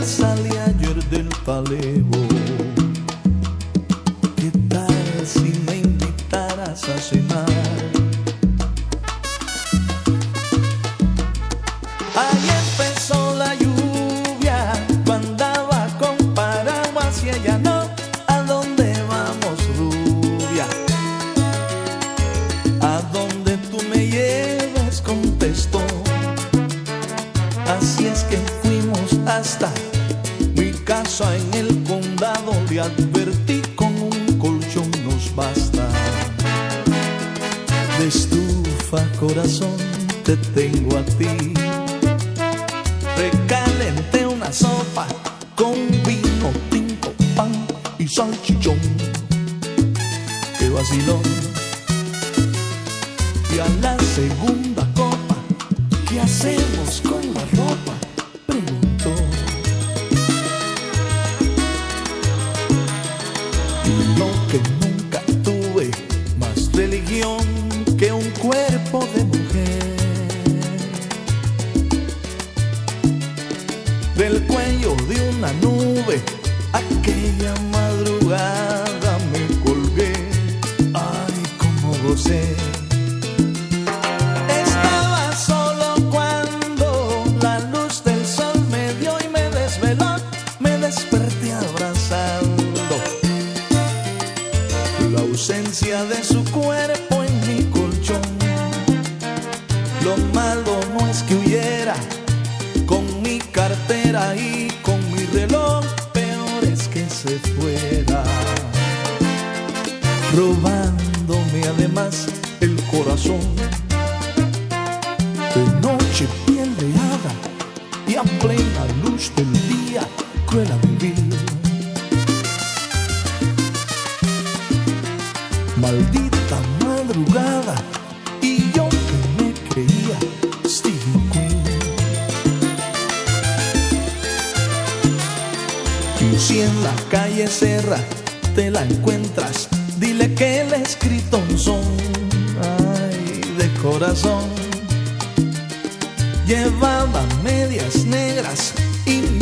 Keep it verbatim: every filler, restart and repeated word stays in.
salí ayer del Talevo. ¿Qué tal si me invitaras a cenar? Ahí empezó la lluvia, yo andaba con paraguas y ella no. ¿A dónde vamos, rubia? A donde tú me llevas, contestó. Así es que fuimos hasta mi casa en el condado. Le advertí, con un colchón nos basta. De estufa, corazón, te tengo a ti. Recalenté una sopa con vino tinto, pan y salchichón. Qué vacilón. Y a la segunda copa, ¿qué hacemos con la ropa?, preguntó. Y lo que nunca tuve, más religión que un cuerpo de mujer. Del cuello de una nube, aquella madrugada me colgué. Ay, cómo gocé. Estaba solo cuando la luz del sol me dio y me desveló. Me desperté abrazando la ausencia de su cuerpo en mi colchón. Lo malo no es que huyera con mi cartera y con mi reloj, peor es que se fuera, robándome además el corazón. De noche piel de hada y a plena luz del día, cruel a vivir. Maldita madrugada, y yo que me creía Stevie Queen. Y si en la calle Serra te la encuentras, dile que le he escrito un son, ay, de corazón. Llevaba medias negras y